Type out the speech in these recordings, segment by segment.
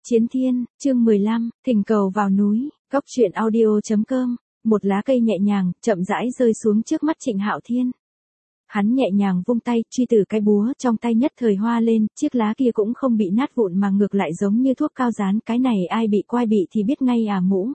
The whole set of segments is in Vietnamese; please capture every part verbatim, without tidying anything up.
Chiến Thiên, chương mười lăm, thỉnh cầu vào núi, góc truyện audio.com, một lá cây nhẹ nhàng, chậm rãi rơi xuống trước mắt Trịnh Hạo Thiên. Hắn nhẹ nhàng vung tay, truy từ cái búa trong tay nhất thời hoa lên, chiếc lá kia cũng không bị nát vụn mà ngược lại giống như thuốc cao dán, cái này ai bị quai bị thì biết ngay à mũ.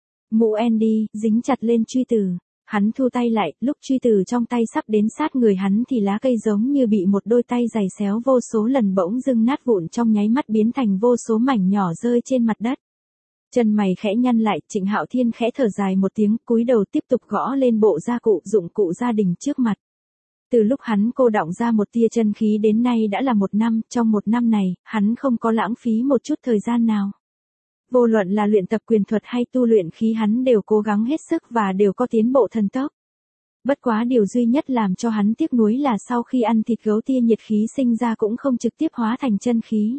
Mũ Andy, dính chặt lên truy từ. Hắn thu tay lại, lúc truy từ trong tay sắp đến sát người hắn thì lá cây giống như bị một đôi tay giày xéo vô số lần bỗng dưng nát vụn trong nháy mắt biến thành vô số mảnh nhỏ rơi trên mặt đất. Chân mày khẽ nhăn lại, Trịnh Hạo Thiên khẽ thở dài một tiếng, cúi đầu tiếp tục gõ lên bộ gia cụ dụng cụ gia đình trước mặt. Từ lúc hắn cô đọng ra một tia chân khí đến nay đã là một năm, trong một năm này, hắn không có lãng phí một chút thời gian nào. Vô luận là luyện tập quyền thuật hay tu luyện khí hắn đều cố gắng hết sức và đều có tiến bộ thần tốc. Bất quá điều duy nhất làm cho hắn tiếc nuối là sau khi ăn thịt gấu tia nhiệt khí sinh ra cũng không trực tiếp hóa thành chân khí.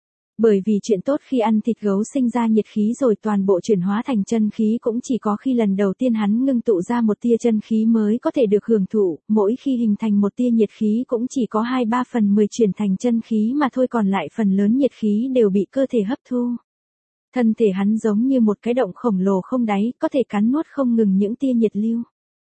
Bởi vì chuyện tốt khi ăn thịt gấu sinh ra nhiệt khí rồi toàn bộ chuyển hóa thành chân khí cũng chỉ có khi lần đầu tiên hắn ngưng tụ ra một tia chân khí mới có thể được hưởng thụ, mỗi khi hình thành một tia nhiệt khí cũng chỉ có hai ba phần mười chuyển thành chân khí mà thôi, còn lại phần lớn nhiệt khí đều bị cơ thể hấp thu. Thân thể hắn giống như một cái động khổng lồ không đáy, có thể cắn nuốt không ngừng những tia nhiệt lưu.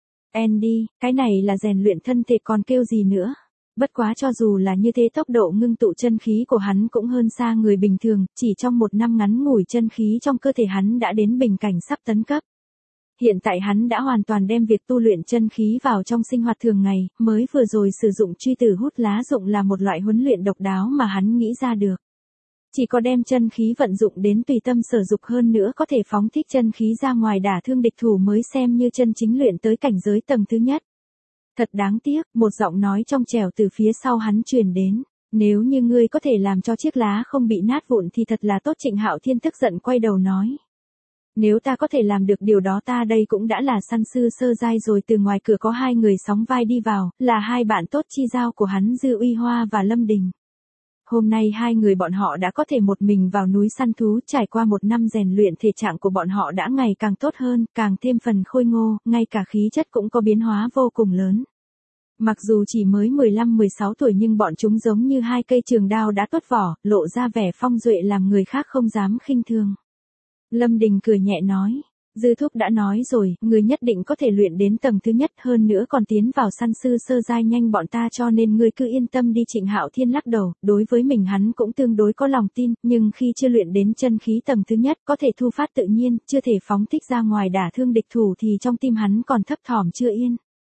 Andy, cái này là rèn luyện thân thể còn kêu gì nữa. Bất quá cho dù là như thế tốc độ ngưng tụ chân khí của hắn cũng hơn xa người bình thường, chỉ trong một năm ngắn ngủi chân khí trong cơ thể hắn đã đến bình cảnh sắp tấn cấp. Hiện tại hắn đã hoàn toàn đem việc tu luyện chân khí vào trong sinh hoạt thường ngày, mới vừa rồi sử dụng truy tử hút lá dụng là một loại huấn luyện độc đáo mà hắn nghĩ ra được. Chỉ có đem chân khí vận dụng đến tùy tâm sở dục hơn nữa có thể phóng thích chân khí ra ngoài đả thương địch thủ mới xem như chân chính luyện tới cảnh giới tầng thứ nhất. Thật đáng tiếc, một giọng nói trong trẻo từ phía sau hắn truyền đến. Nếu như ngươi có thể làm cho chiếc lá không bị nát vụn thì thật là tốt. Trịnh Hạo Thiên tức giận quay đầu nói. Nếu ta có thể làm được điều đó ta đây cũng đã là săn sư sơ giai rồi. Từ ngoài cửa có hai người sóng vai đi vào, là hai bạn tốt chi giao của hắn Dư Uy Hoa và Lâm Đình. Hôm nay hai người bọn họ đã có thể một mình vào núi săn thú, trải qua một năm rèn luyện thể trạng của bọn họ đã ngày càng tốt hơn, càng thêm phần khôi ngô, ngay cả khí chất cũng có biến hóa vô cùng lớn. Mặc dù chỉ mới mười lăm mười sáu tuổi nhưng bọn chúng giống như hai cây trường đao đã tuốt vỏ, lộ ra vẻ phong duệ làm người khác không dám khinh thường. Lâm Đình cười nhẹ nói. Dư thúc đã nói rồi, người nhất định có thể luyện đến tầng thứ nhất, hơn nữa còn tiến vào săn sư sơ giai nhanh bọn ta, cho nên ngươi cứ yên tâm đi. Trịnh Hạo Thiên lắc đầu, đối với mình hắn cũng tương đối có lòng tin, nhưng khi chưa luyện đến chân khí tầng thứ nhất, có thể thu phát tự nhiên, chưa thể phóng thích ra ngoài đả thương địch thủ thì trong tim hắn còn thấp thỏm chưa yên.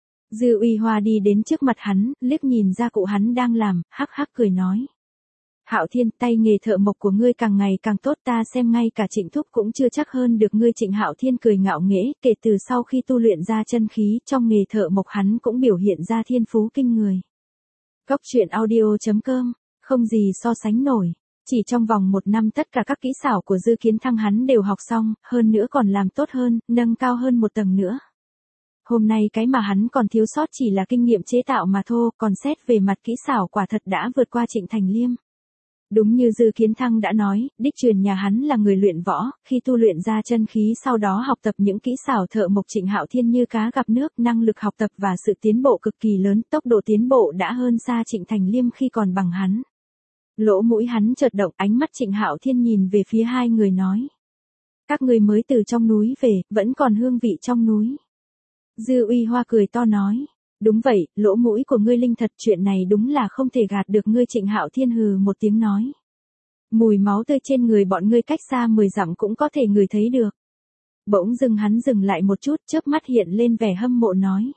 Dư Uy Hoa đi đến trước mặt hắn, liếc nhìn ra cụ hắn đang làm, hắc hắc cười nói. Hạo Thiên, tay nghề thợ mộc của ngươi càng ngày càng tốt, ta xem ngay cả Trịnh thúc cũng chưa chắc hơn được ngươi. Trịnh Hạo Thiên cười ngạo nghễ, kể từ sau khi tu luyện ra chân khí, trong nghề thợ mộc hắn cũng biểu hiện ra thiên phú kinh người. Góc truyện audio.com, không gì so sánh nổi. Chỉ trong vòng một năm tất cả các kỹ xảo của Dư Kiến Thăng hắn đều học xong, hơn nữa còn làm tốt hơn, nâng cao hơn một tầng nữa. Hôm nay cái mà hắn còn thiếu sót chỉ là kinh nghiệm chế tạo mà thôi, còn xét về mặt kỹ xảo quả thật đã vượt qua Trịnh Thành Liêm. Đúng như Dư Kiến Thăng đã nói, đích truyền nhà hắn là người luyện võ, khi tu luyện ra chân khí sau đó học tập những kỹ xảo thợ mộc. Trịnh Hạo Thiên như cá gặp nước, năng lực học tập và sự tiến bộ cực kỳ lớn, tốc độ tiến bộ đã hơn xa Trịnh Thành Liêm khi còn bằng hắn. Lỗ mũi hắn chợt động, ánh mắt Trịnh Hạo Thiên nhìn về phía hai người nói. Các người mới từ trong núi về, vẫn còn hương vị trong núi. Dư Uy Hoa cười to nói. Đúng vậy, lỗ mũi của ngươi linh thật, chuyện này đúng là không thể gạt được ngươi. Trịnh Hạo Thiên hừ một tiếng nói. Mùi máu tươi trên người bọn ngươi cách xa mười dặm cũng có thể ngửi thấy được. Bỗng dưng hắn dừng lại một chút, chớp mắt hiện lên vẻ hâm mộ nói.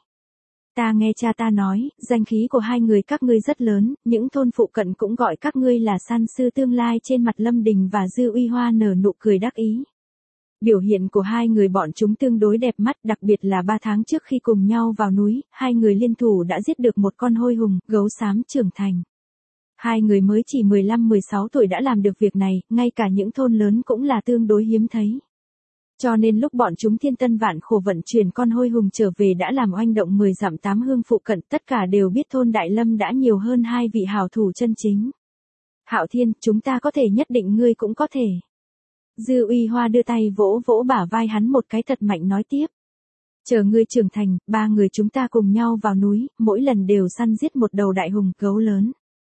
Ta nghe cha ta nói, danh khí của hai người các ngươi rất lớn, những thôn phụ cận cũng gọi các ngươi là săn sư tương lai. Trên mặt Lâm Đình và Dư Uy Hoa nở nụ cười đắc ý. Biểu hiện của hai người bọn chúng tương đối đẹp mắt, đặc biệt là ba tháng trước khi cùng nhau vào núi, hai người liên thủ đã giết được một con hôi hùng, gấu xám trưởng thành. Hai người mới chỉ mười lăm mười sáu tuổi đã làm được việc này, ngay cả những thôn lớn cũng là tương đối hiếm thấy. Cho nên lúc bọn chúng thiên tân vạn khổ vận chuyển con hôi hùng trở về đã làm oanh động mười dặm tám hương phụ cận, tất cả đều biết thôn Đại Lâm đã nhiều hơn hai vị hảo thủ chân chính. Hạo Thiên, chúng ta có thể nhất định ngươi cũng có thể. Dư Uy Hoa đưa tay vỗ vỗ bả vai hắn một cái thật mạnh nói tiếp. Chờ ngươi trưởng thành, ba người chúng ta cùng nhau vào núi, mỗi lần đều săn giết một đầu đại hùng gấu lớn.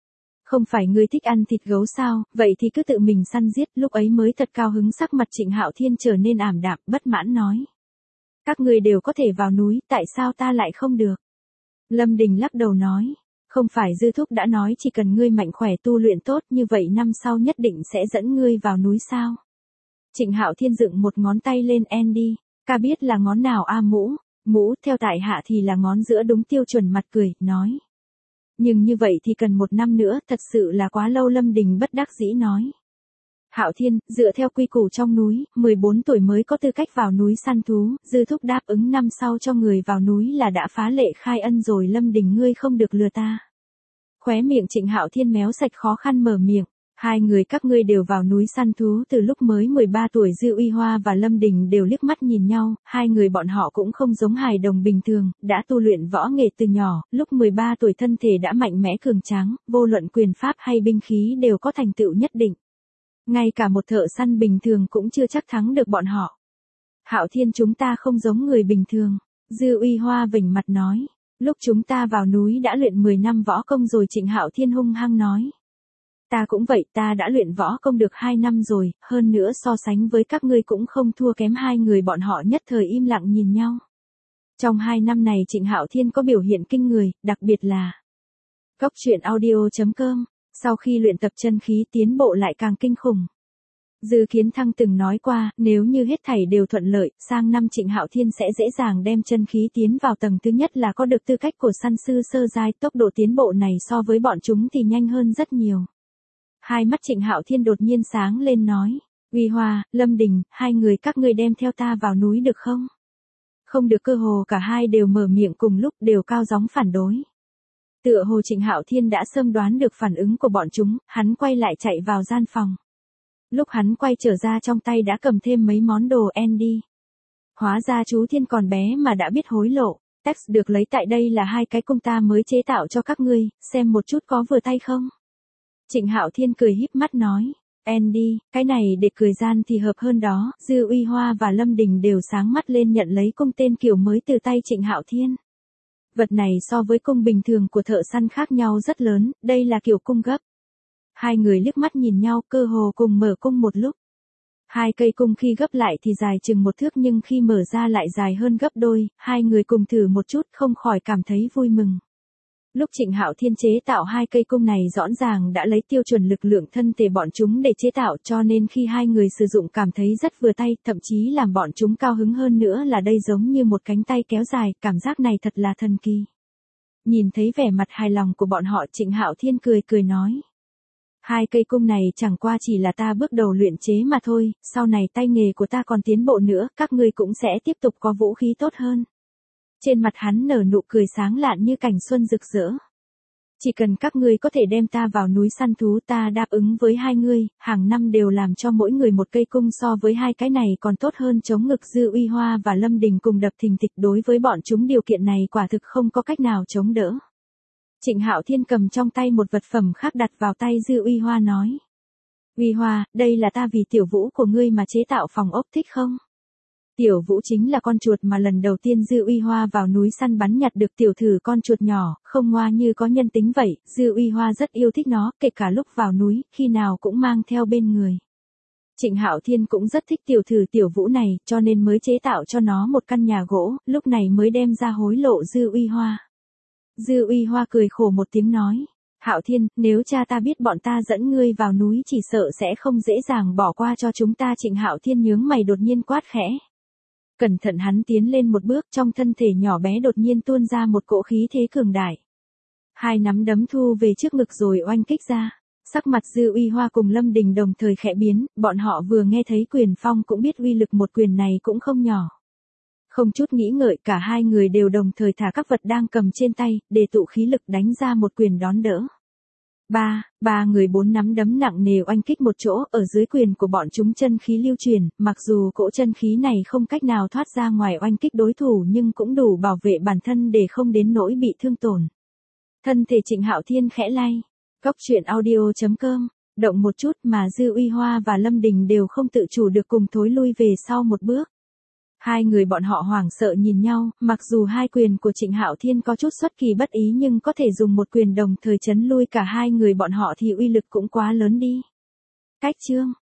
Không phải ngươi thích ăn thịt gấu sao, vậy thì cứ tự mình săn giết, lúc ấy mới thật cao hứng. Sắc mặt Trịnh Hạo Thiên trở nên ảm đạm, bất mãn nói. Các ngươi đều có thể vào núi, tại sao ta lại không được? Lâm Đình lắc đầu nói. Không phải Dư Thúc đã nói chỉ cần ngươi mạnh khỏe tu luyện tốt như vậy năm sau nhất định sẽ dẫn ngươi vào núi sao? Trịnh Hạo Thiên dựng một ngón tay lên Andy, ca biết là ngón nào a mũ, mũ theo tại hạ thì là ngón giữa đúng tiêu chuẩn mặt cười, nói. Nhưng như vậy thì cần một năm nữa, thật sự là quá lâu. Lâm Đình bất đắc dĩ nói. Hạo Thiên, dựa theo quy củ trong núi, mười bốn tuổi mới có tư cách vào núi săn thú, Dư Thúc đáp ứng năm sau cho người vào núi là đã phá lệ khai ân rồi. Lâm Đình ngươi không được lừa ta. Khóe miệng Trịnh Hạo Thiên méo sạch khó khăn mở miệng. Hai người các ngươi đều vào núi săn thú từ lúc mới mười ba tuổi. Dư Uy Hoa và Lâm Đình đều liếc mắt nhìn nhau, hai người bọn họ cũng không giống hài đồng bình thường, đã tu luyện võ nghệ từ nhỏ, lúc mười ba tuổi thân thể đã mạnh mẽ cường tráng, vô luận quyền pháp hay binh khí đều có thành tựu nhất định. Ngay cả một thợ săn bình thường cũng chưa chắc thắng được bọn họ. Hạo Thiên, chúng ta không giống người bình thường. Dư Uy Hoa vểnh mặt nói. Lúc chúng ta vào núi đã luyện mười năm võ công rồi. Trịnh Hạo Thiên hung hăng nói. Ta cũng vậy, ta đã luyện võ công được hai năm rồi, hơn nữa so sánh với các ngươi cũng không thua kém. Hai người bọn họ nhất thời im lặng nhìn nhau. Trong hai năm này Trịnh Hạo Thiên có biểu hiện kinh người, đặc biệt là Góc truyện audio chấm com, sau khi luyện tập chân khí tiến bộ lại càng kinh khủng. Dư Kiến Thăng từng nói qua, nếu như hết thảy đều thuận lợi, sang năm Trịnh Hạo Thiên sẽ dễ dàng đem chân khí tiến vào tầng thứ nhất là có được tư cách của săn sư sơ giai. Tốc độ tiến bộ này so với bọn chúng thì nhanh hơn rất nhiều. Hai mắt Trịnh Hạo Thiên đột nhiên sáng lên nói. Uy Hoa, Lâm Đình, hai người các ngươi đem theo ta vào núi được không? Không được. Cơ hồ cả hai đều mở miệng cùng lúc, đều cao giọng phản đối. Tựa hồ Trịnh Hạo Thiên đã sớm đoán được phản ứng của bọn chúng, hắn quay lại chạy vào gian phòng. Lúc hắn quay trở ra trong tay đã cầm thêm mấy món đồ Andy. Hóa ra chú Thiên còn bé mà đã biết hối lộ. Text được lấy tại đây là hai cái cung ta mới chế tạo cho các ngươi, xem một chút có vừa tay không? Trịnh Hạo Thiên cười híp mắt nói. Andy, cái này để cười gian thì hợp hơn đó. Dư Uy Hoa và Lâm Đình đều sáng mắt lên nhận lấy cung tên kiểu mới từ tay Trịnh Hạo Thiên. Vật này so với cung bình thường của thợ săn khác nhau rất lớn, đây là kiểu cung gấp. Hai người liếc mắt nhìn nhau, cơ hồ cùng mở cung một lúc. Hai cây cung khi gấp lại thì dài chừng một thước nhưng khi mở ra lại dài hơn gấp đôi, hai người cùng thử một chút không khỏi cảm thấy vui mừng. Lúc Trịnh Hạo Thiên chế tạo hai cây cung này rõ ràng đã lấy tiêu chuẩn lực lượng thân thể bọn chúng để chế tạo, cho nên khi hai người sử dụng cảm thấy rất vừa tay, thậm chí làm bọn chúng cao hứng hơn nữa là đây giống như một cánh tay kéo dài, cảm giác này thật là thần kỳ. Nhìn thấy vẻ mặt hài lòng của bọn họ, Trịnh Hạo Thiên cười cười nói. Hai cây cung này chẳng qua chỉ là ta bước đầu luyện chế mà thôi, sau này tay nghề của ta còn tiến bộ nữa, các ngươi cũng sẽ tiếp tục có vũ khí tốt hơn. Trên mặt hắn nở nụ cười sáng lạn như cảnh xuân rực rỡ. Chỉ cần các ngươi có thể đem ta vào núi săn thú, ta đáp ứng với hai ngươi, hàng năm đều làm cho mỗi người một cây cung, so với hai cái này còn tốt hơn chống ngực. Dư Uy Hoa và Lâm Đình cùng đập thình thịch, đối với bọn chúng điều kiện này quả thực không có cách nào chống đỡ. Trịnh Hạo Thiên cầm trong tay một vật phẩm khác đặt vào tay Dư Uy Hoa nói. Uy Hoa, đây là ta vì Tiểu Vũ của ngươi mà chế tạo phòng ốc, thích không? Tiểu Vũ chính là con chuột mà lần đầu tiên Dư Uy Hoa vào núi săn bắn nhặt được. Tiểu thử con chuột nhỏ, không ngoa như có nhân tính vậy, Dư Uy Hoa rất yêu thích nó, kể cả lúc vào núi, khi nào cũng mang theo bên người. Trịnh Hạo Thiên cũng rất thích tiểu thử Tiểu Vũ này, cho nên mới chế tạo cho nó một căn nhà gỗ, lúc này mới đem ra hối lộ Dư Uy Hoa. Dư Uy Hoa cười khổ một tiếng nói. Hạo Thiên, nếu cha ta biết bọn ta dẫn ngươi vào núi chỉ sợ sẽ không dễ dàng bỏ qua cho chúng ta. Trịnh Hạo Thiên nhướng mày đột nhiên quát khẽ. Cẩn thận, hắn tiến lên một bước, trong thân thể nhỏ bé đột nhiên tuôn ra một cỗ khí thế cường đại. Hai nắm đấm thu về trước ngực rồi oanh kích ra. Sắc mặt Dư Uy Hoa cùng Lâm Đình đồng thời khẽ biến, bọn họ vừa nghe thấy quyền phong cũng biết uy lực một quyền này cũng không nhỏ. Không chút nghĩ ngợi, cả hai người đều đồng thời thả các vật đang cầm trên tay, để tụ khí lực đánh ra một quyền đón đỡ. Ba, ba người bốn nắm đấm nặng nề oanh kích một chỗ, ở dưới quyền của bọn chúng chân khí lưu truyền, mặc dù cỗ chân khí này không cách nào thoát ra ngoài oanh kích đối thủ nhưng cũng đủ bảo vệ bản thân để không đến nỗi bị thương tổn. Thân thể Trịnh Hạo Thiên khẽ lay. Góc truyện audio chấm com, động một chút mà Dư Uy Hoa và Lâm Đình đều không tự chủ được cùng thối lui về sau một bước. Hai người bọn họ hoảng sợ nhìn nhau, mặc dù hai quyền của Trịnh Hạo Thiên có chút xuất kỳ bất ý nhưng có thể dùng một quyền đồng thời chấn lui cả hai người bọn họ thì uy lực cũng quá lớn đi. Cách chương